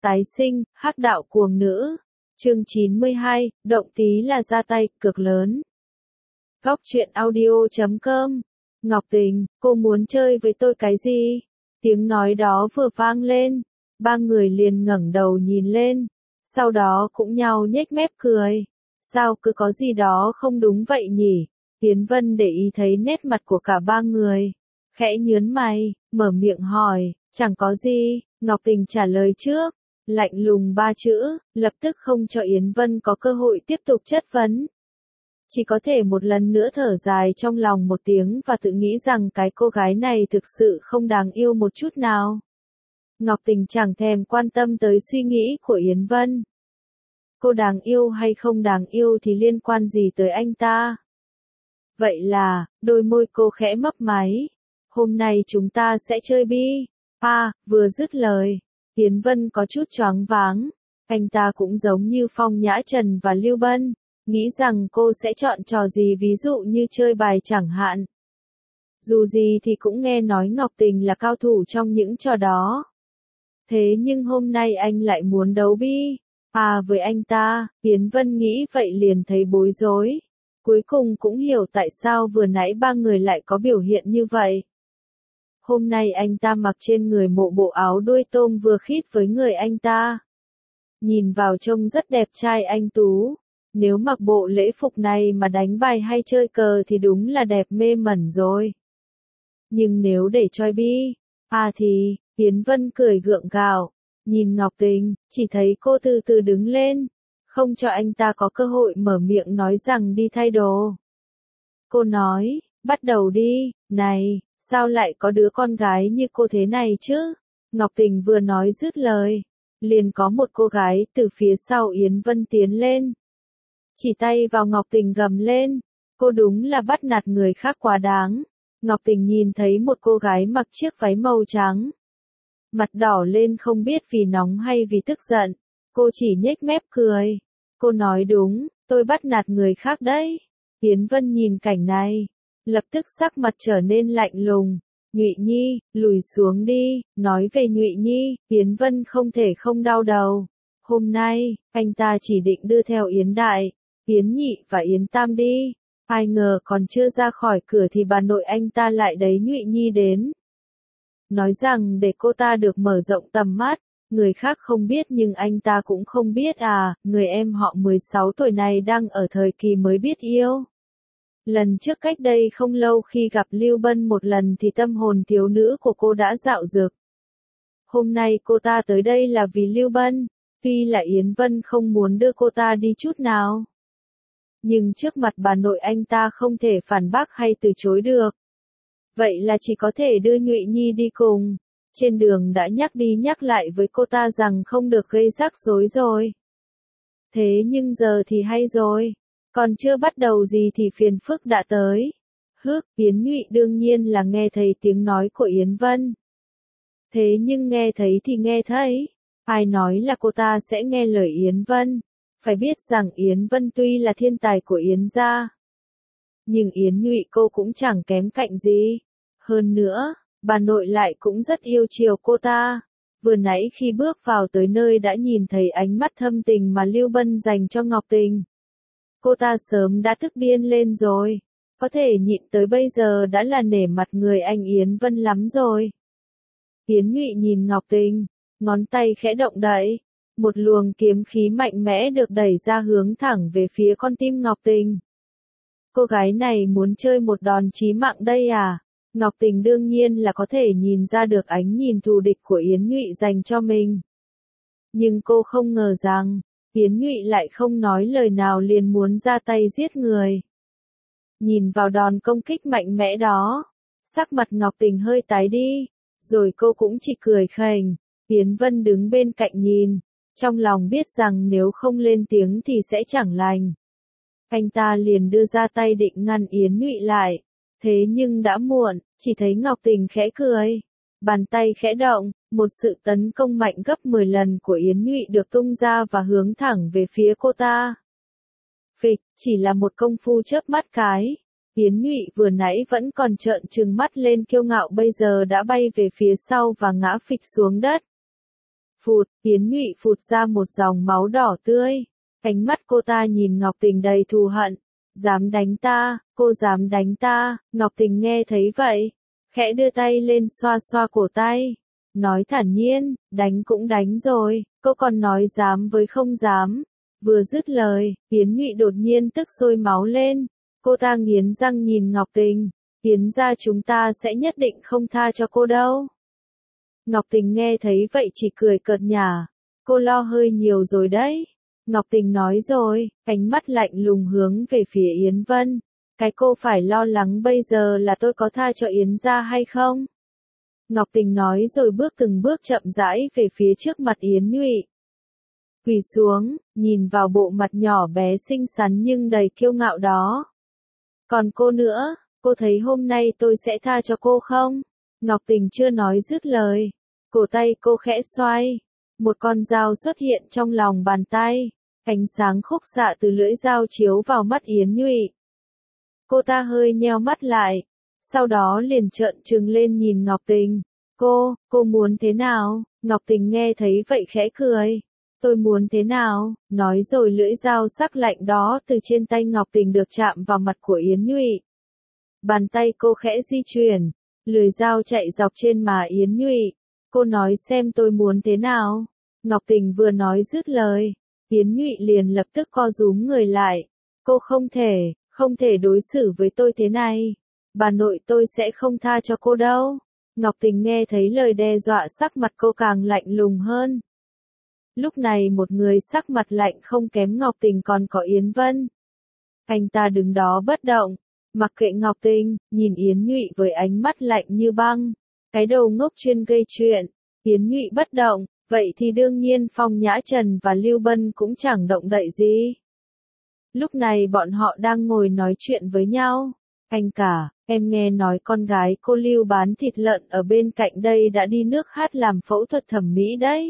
Tái sinh, hắc đạo cuồng nữ. Chương 92, động tí là ra tay, cực lớn. Góc truyện audio.com. Ngọc Tình, cô muốn chơi với tôi cái gì? Tiếng nói đó vừa vang lên, ba người liền ngẩng đầu nhìn lên, sau đó cũng nhau nhếch mép cười. Sao cứ có gì đó không đúng vậy nhỉ? Tiến Vân để ý thấy nét mặt của cả ba người, khẽ nhướng mày, mở miệng hỏi, chẳng có gì, Ngọc Tình trả lời trước, lạnh lùng ba chữ, lập tức không cho Yến Vân có cơ hội tiếp tục chất vấn. Chỉ có thể một lần nữa thở dài trong lòng một tiếng và tự nghĩ rằng cái cô gái này thực sự không đáng yêu một chút nào. Ngọc Tình chẳng thèm quan tâm tới suy nghĩ của Yến Vân. Cô đáng yêu hay không đáng yêu thì liên quan gì tới anh ta? Vậy là, đôi môi cô khẽ mấp máy. Hôm nay chúng ta sẽ chơi bi. Vừa dứt lời, Yến Vân có chút choáng váng. Anh ta cũng giống như Phong Nhã Trần và Lưu Bân, nghĩ rằng cô sẽ chọn trò gì, ví dụ như chơi bài chẳng hạn. Dù gì thì cũng nghe nói Ngọc Tình là cao thủ trong những trò đó. Thế nhưng hôm nay anh lại muốn đấu bi. Với anh ta, Yến Vân nghĩ vậy liền thấy bối rối. Cuối cùng cũng hiểu tại sao vừa nãy ba người lại có biểu hiện như vậy. Hôm nay anh ta mặc trên người một bộ áo đuôi tôm vừa khít với người anh ta. Nhìn vào trông rất đẹp trai anh tú. Nếu mặc bộ lễ phục này mà đánh bài hay chơi cờ thì đúng là đẹp mê mẩn rồi. Nhưng nếu để choi bi, thì, Yến Vân cười gượng gạo, nhìn Ngọc Tình, chỉ thấy cô từ từ đứng lên, không cho anh ta có cơ hội mở miệng nói rằng đi thay đồ. Cô nói, bắt đầu đi, này, sao lại có đứa con gái như cô thế này chứ? Ngọc Tình vừa nói dứt lời, liền có một cô gái từ phía sau Yến Vân tiến lên. Chỉ tay vào Ngọc Tình gầm lên, cô đúng là bắt nạt người khác quá đáng. Ngọc Tình nhìn thấy một cô gái mặc chiếc váy màu trắng. Mặt đỏ lên không biết vì nóng hay vì tức giận, cô chỉ nhếch mép cười. Cô nói đúng, tôi bắt nạt người khác đấy. Yến Vân nhìn cảnh này, lập tức sắc mặt trở nên lạnh lùng. Nhụy Nhi, lùi xuống đi, nói về Nhụy Nhi, Yến Vân không thể không đau đầu. Hôm nay, anh ta chỉ định đưa theo Yến Đại, Yến Nhị và Yến Tam đi. Ai ngờ còn chưa ra khỏi cửa thì bà nội anh ta lại đẩy Nhụy Nhi đến. Nói rằng để cô ta được mở rộng tầm mắt, người khác không biết nhưng anh ta cũng không biết người em họ 16 tuổi này đang ở thời kỳ mới biết yêu. Lần trước cách đây không lâu khi gặp Lưu Bân một lần thì tâm hồn thiếu nữ của cô đã dạo dực. Hôm nay cô ta tới đây là vì Lưu Bân, tuy là Yến Vân không muốn đưa cô ta đi chút nào. Nhưng trước mặt bà nội anh ta không thể phản bác hay từ chối được. Vậy là chỉ có thể đưa Nhụy Nhi đi cùng. Trên đường đã nhắc đi nhắc lại với cô ta rằng không được gây rắc rối rồi. Thế nhưng giờ thì hay rồi. Còn chưa bắt đầu gì thì phiền phức đã tới. Yến Nhụy đương nhiên là nghe thấy tiếng nói của Yến Vân. Thế nhưng nghe thấy thì nghe thấy. Ai nói là cô ta sẽ nghe lời Yến Vân. Phải biết rằng Yến Vân tuy là thiên tài của Yến gia, nhưng Yến Nhụy cô cũng chẳng kém cạnh gì. Hơn nữa, bà nội lại cũng rất yêu chiều cô ta. Vừa nãy khi bước vào tới nơi đã nhìn thấy ánh mắt thâm tình mà Lưu Bân dành cho Ngọc Tình. Cô ta sớm đã tức điên lên rồi. Có thể nhịn tới bây giờ đã là nể mặt người anh Yến Vân lắm rồi. Yến Nhụy nhìn Ngọc Tình, ngón tay khẽ động đậy. Một luồng kiếm khí mạnh mẽ được đẩy ra hướng thẳng về phía con tim Ngọc Tình. Cô gái này muốn chơi một đòn chí mạng đây à? Ngọc Tình đương nhiên là có thể nhìn ra được ánh nhìn thù địch của Yến Nhụy dành cho mình. Nhưng cô không ngờ rằng, Yến Nhụy lại không nói lời nào liền muốn ra tay giết người. Nhìn vào đòn công kích mạnh mẽ đó, sắc mặt Ngọc Tình hơi tái đi, rồi cô cũng chỉ cười khành. Yến Vân đứng bên cạnh nhìn, trong lòng biết rằng nếu không lên tiếng thì sẽ chẳng lành. Anh ta liền đưa ra tay định ngăn Yến Nhụy lại. Thế nhưng đã muộn, chỉ thấy Ngọc Tình khẽ cười. Bàn tay khẽ động, một sự tấn công mạnh gấp 10 lần của Yến Nhụy được tung ra và hướng thẳng về phía cô ta. Phịch, chỉ là một công phu chớp mắt cái. Yến Nhụy vừa nãy vẫn còn trợn trừng mắt lên kiêu ngạo bây giờ đã bay về phía sau và ngã phịch xuống đất. Phụt, Yến Nhụy phụt ra một dòng máu đỏ tươi. Ánh mắt cô ta nhìn Ngọc Tình đầy thù hận. Dám đánh ta, cô dám đánh ta. Ngọc Tình nghe thấy vậy, khẽ đưa tay lên xoa xoa cổ tay. Nói thản nhiên, đánh cũng đánh rồi, cô còn nói dám với không dám. Vừa dứt lời, Yến Nhụy đột nhiên tức sôi máu lên. Cô ta nghiến răng nhìn Ngọc Tình. Yến gia chúng ta sẽ nhất định không tha cho cô đâu. Ngọc Tình nghe thấy vậy chỉ cười cợt nhả. Cô lo hơi nhiều rồi đấy. Ngọc Tình nói rồi, ánh mắt lạnh lùng hướng về phía Yến Vân. Cái cô phải lo lắng bây giờ là tôi có tha cho Yến gia hay không? Ngọc Tình nói rồi bước từng bước chậm rãi về phía trước mặt Yến Nhụy. Quỳ xuống, nhìn vào bộ mặt nhỏ bé xinh xắn nhưng đầy kiêu ngạo đó. Còn cô nữa, cô thấy hôm nay tôi sẽ tha cho cô không? Ngọc Tình chưa nói dứt lời. Cổ tay cô khẽ xoay. Một con dao xuất hiện trong lòng bàn tay. Ánh sáng khúc xạ từ lưỡi dao chiếu vào mắt Yến Nhụy. Cô ta hơi nheo mắt lại. Sau đó liền trợn trừng lên nhìn Ngọc Tình. Cô muốn thế nào? Ngọc Tình nghe thấy vậy khẽ cười. Tôi muốn thế nào? Nói rồi lưỡi dao sắc lạnh đó từ trên tay Ngọc Tình được chạm vào mặt của Yến Nhụy. Bàn tay cô khẽ di chuyển. Lưỡi dao chạy dọc trên má Yến Nhụy. Cô nói xem tôi muốn thế nào? Ngọc Tình vừa nói dứt lời. Yến Nhụy liền lập tức co rúm người lại. Cô không thể đối xử với tôi thế này. Bà nội tôi sẽ không tha cho cô đâu. Ngọc Tình nghe thấy lời đe dọa sắc mặt cô càng lạnh lùng hơn. Lúc này một người sắc mặt lạnh không kém Ngọc Tình còn có Yến Vân. Anh ta đứng đó bất động, mặc kệ Ngọc Tình, nhìn Yến Nhụy với ánh mắt lạnh như băng. Cái đầu ngốc chuyên gây chuyện. Yến Nhụy bất động, vậy thì đương nhiên Phong Nhã Trần và Lưu Bân cũng chẳng động đậy gì. Lúc này bọn họ đang ngồi nói chuyện với nhau. Anh cả, em nghe nói con gái cô Lưu bán thịt lợn ở bên cạnh đây đã đi nước hát làm phẫu thuật thẩm mỹ đấy.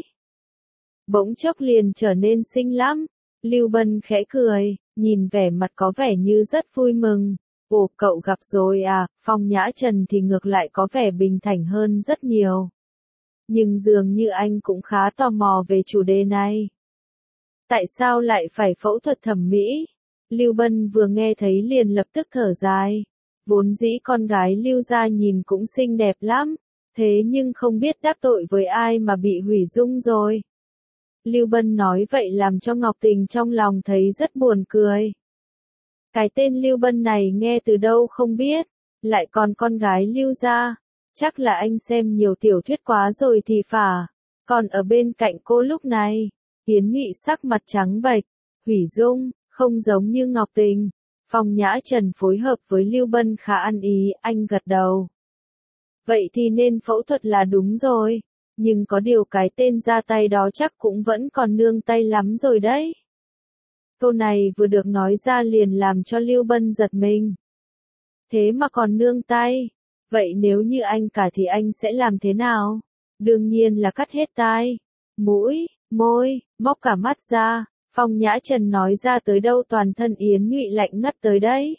Bỗng chốc liền trở nên xinh lắm. Lưu Bân khẽ cười, nhìn vẻ mặt có vẻ như rất vui mừng. Ồ, cậu gặp rồi à? Phong Nhã Trần thì ngược lại có vẻ bình thản hơn rất nhiều. Nhưng dường như anh cũng khá tò mò về chủ đề này. Tại sao lại phải phẫu thuật thẩm mỹ? Lưu Bân vừa nghe thấy liền lập tức thở dài. Vốn dĩ con gái Lưu gia nhìn cũng xinh đẹp lắm. Thế nhưng không biết đắc tội với ai mà bị hủy dung rồi. Lưu Bân nói vậy làm cho Ngọc Tình trong lòng thấy rất buồn cười. Cái tên Lưu Bân này nghe từ đâu không biết, lại còn con gái Lưu gia, chắc là anh xem nhiều tiểu thuyết quá rồi thì phải. Còn ở bên cạnh cô lúc này, Yến Nhụy sắc mặt trắng bệch, hủy dung, không giống như Ngọc Tình. Phong Nhã Trần phối hợp với Lưu Bân khá ăn ý, anh gật đầu. Vậy thì nên phẫu thuật là đúng rồi. Nhưng có điều cái tên ra tay đó chắc cũng vẫn còn nương tay lắm rồi đấy. Câu này vừa được nói ra liền làm cho Lưu Bân giật mình. Thế mà còn nương tay. Vậy nếu như anh cả thì anh sẽ làm thế nào? Đương nhiên là cắt hết tai, mũi, môi, móc cả mắt ra. Phong Nhã Trần nói ra tới đâu toàn thân Yến Nhụy lạnh ngắt tới đấy.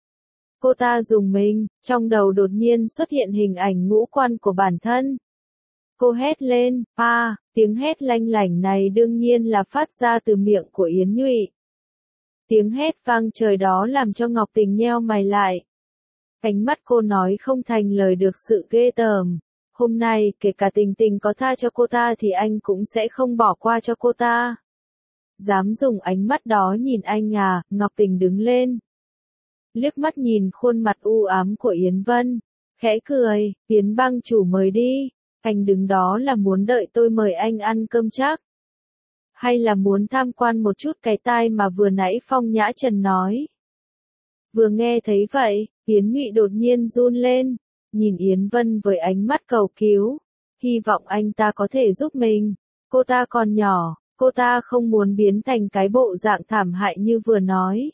Cô ta rùng mình, trong đầu đột nhiên xuất hiện hình ảnh ngũ quan của bản thân. Cô hét lên, tiếng hét lanh lảnh này đương nhiên là phát ra từ miệng của Yến Nhụy. Tiếng hét vang trời đó làm cho Ngọc Tình nheo mày lại. Ánh mắt cô nói không thành lời được sự ghê tởm. Hôm nay, kể cả Tình Tình có tha cho cô ta thì anh cũng sẽ không bỏ qua cho cô ta. Dám dùng ánh mắt đó nhìn anh à? Ngọc Tình đứng lên. Liếc mắt nhìn khuôn mặt u ám của Yến Vân. Khẽ cười, Yến bang chủ mời đi. Anh đứng đó là muốn đợi tôi mời anh ăn cơm chắc? Hay là muốn tham quan một chút cái tai mà vừa nãy Phong Nhã Trần nói? Vừa nghe thấy vậy, Yến Nhụy đột nhiên run lên, nhìn Yến Vân với ánh mắt cầu cứu, hy vọng anh ta có thể giúp mình. Cô ta còn nhỏ, cô ta không muốn biến thành cái bộ dạng thảm hại như vừa nói.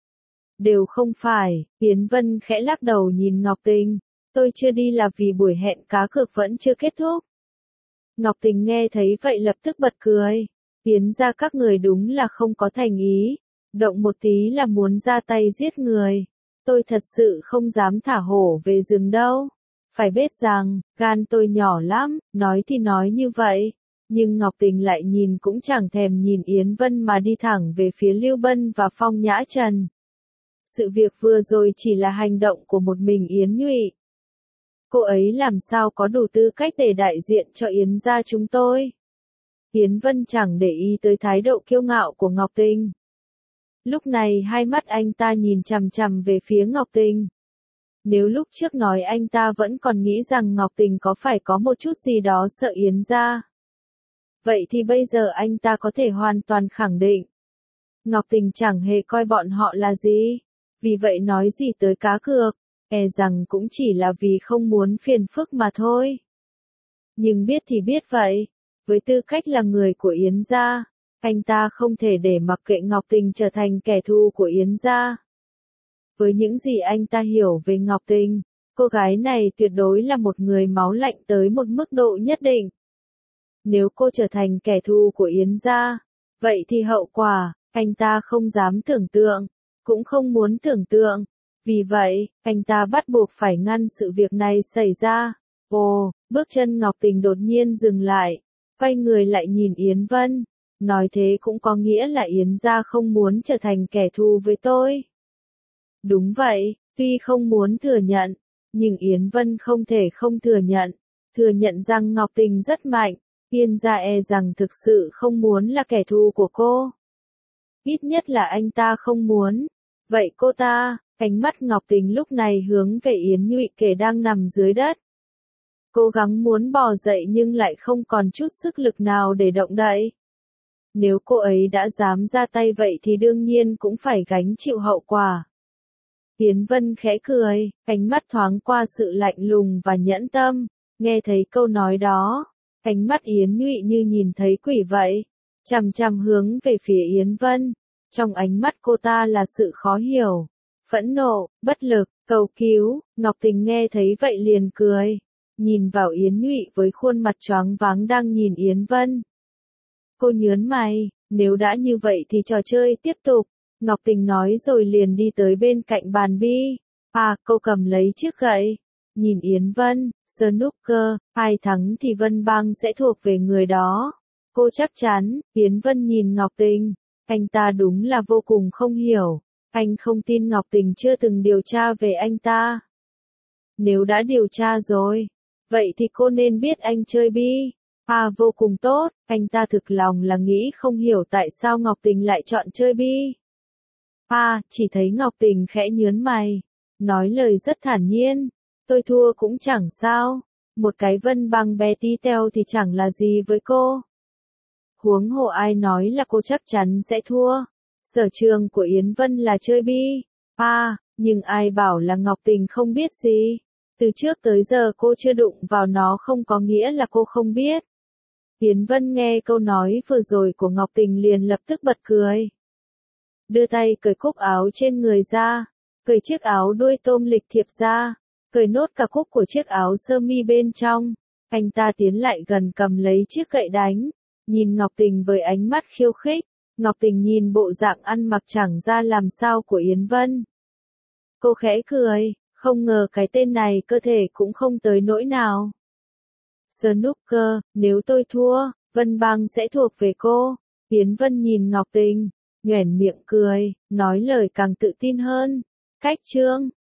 Đều không phải, Yến Vân khẽ lắc đầu nhìn Ngọc Tình. Tôi chưa đi là vì buổi hẹn cá cược vẫn chưa kết thúc. Ngọc Tình nghe thấy vậy lập tức bật cười. Yến gia các người đúng là không có thành ý. Động một tí là muốn ra tay giết người. Tôi thật sự không dám thả hổ về rừng đâu. Phải biết rằng, gan tôi nhỏ lắm, nói thì nói như vậy. Nhưng Ngọc Tình lại nhìn cũng chẳng thèm nhìn Yến Vân mà đi thẳng về phía Lưu Bân và Phong Nhã Trần. Sự việc vừa rồi chỉ là hành động của một mình Yến Nhụy. Cô ấy làm sao có đủ tư cách để đại diện cho Yến gia chúng tôi? Yến Vân chẳng để ý tới thái độ kiêu ngạo của Ngọc Tình. Lúc này hai mắt anh ta nhìn chằm chằm về phía Ngọc Tình. Nếu lúc trước nói anh ta vẫn còn nghĩ rằng Ngọc Tình có phải có một chút gì đó sợ Yến gia. Vậy thì bây giờ anh ta có thể hoàn toàn khẳng định. Ngọc Tình chẳng hề coi bọn họ là gì. Vì vậy nói gì tới cá cược, e rằng cũng chỉ là vì không muốn phiền phức mà thôi. Nhưng biết thì biết vậy, với tư cách là người của Yến gia, anh ta không thể để mặc kệ Ngọc Tình trở thành kẻ thù của Yến gia. Với những gì anh ta hiểu về Ngọc Tình, cô gái này tuyệt đối là một người máu lạnh tới một mức độ nhất định. Nếu cô trở thành kẻ thù của Yến gia, vậy thì hậu quả, anh ta không dám tưởng tượng, cũng không muốn tưởng tượng. Vì vậy, anh ta bắt buộc phải ngăn sự việc này xảy ra. Ồ, bước chân Ngọc Tình đột nhiên dừng lại, quay người lại nhìn Yến Vân. Nói thế cũng có nghĩa là Yến gia không muốn trở thành kẻ thù với tôi. Đúng vậy, tuy không muốn thừa nhận, nhưng Yến Vân không thể không thừa nhận rằng Ngọc Tình rất mạnh. Yến gia e rằng thực sự không muốn là kẻ thù của cô. Ít nhất là anh ta không muốn. Vậy cô ta, ánh mắt Ngọc Tình lúc này hướng về Yến Nhụy kẻ đang nằm dưới đất. Cố gắng muốn bò dậy nhưng lại không còn chút sức lực nào để động đậy. Nếu cô ấy đã dám ra tay vậy thì đương nhiên cũng phải gánh chịu hậu quả. Yến Vân khẽ cười, ánh mắt thoáng qua sự lạnh lùng và nhẫn tâm. Nghe thấy câu nói đó, ánh mắt Yến Nhụy như nhìn thấy quỷ vậy, chằm chằm hướng về phía Yến Vân. Trong ánh mắt cô ta là sự khó hiểu, phẫn nộ, bất lực, cầu cứu. Ngọc Tình nghe thấy vậy liền cười, nhìn vào Yến Nhụy với khuôn mặt choáng váng đang nhìn Yến Vân. Cô nhớn mày, nếu đã như vậy thì trò chơi tiếp tục. Ngọc Tình nói rồi liền đi tới bên cạnh bàn bi. Cô cầm lấy chiếc gậy, nhìn Yến Vân, snooker, ai thắng thì Vân Bang sẽ thuộc về người đó. Cô chắc chắn. Yến Vân nhìn Ngọc Tình, anh ta đúng là vô cùng không hiểu. Anh không tin Ngọc Tình chưa từng điều tra về anh ta. Nếu đã điều tra rồi, vậy thì cô nên biết anh chơi bi. Vô cùng tốt, anh ta thực lòng là nghĩ không hiểu tại sao Ngọc Tình lại chọn chơi bi. Chỉ thấy Ngọc Tình khẽ nhớn mày, nói lời rất thản nhiên, tôi thua cũng chẳng sao, một cái Vân Bang bé tí teo thì chẳng là gì với cô. Huống hồ ai nói là cô chắc chắn sẽ thua. Sở trường của Yến Vân là chơi bi. Nhưng ai bảo là Ngọc Tình không biết gì. Từ trước tới giờ cô chưa đụng vào nó không có nghĩa là cô không biết. Yến Vân nghe câu nói vừa rồi của Ngọc Tình liền lập tức bật cười. Đưa tay cởi cúc áo trên người ra, cởi chiếc áo đuôi tôm lịch thiệp ra, cởi nốt cả cúc của chiếc áo sơ mi bên trong. Anh ta tiến lại gần cầm lấy chiếc gậy đánh, nhìn Ngọc Tình với ánh mắt khiêu khích. Ngọc Tình nhìn bộ dạng ăn mặc chẳng ra làm sao của Yến Vân. Cô khẽ cười, không ngờ cái tên này cơ thể cũng không tới nỗi nào. Snooker, nếu tôi thua, Vân Bang sẽ thuộc về cô. Yến Vân nhìn Ngọc Tình, nhoẻn miệng cười, nói lời càng tự tin hơn. Cách chương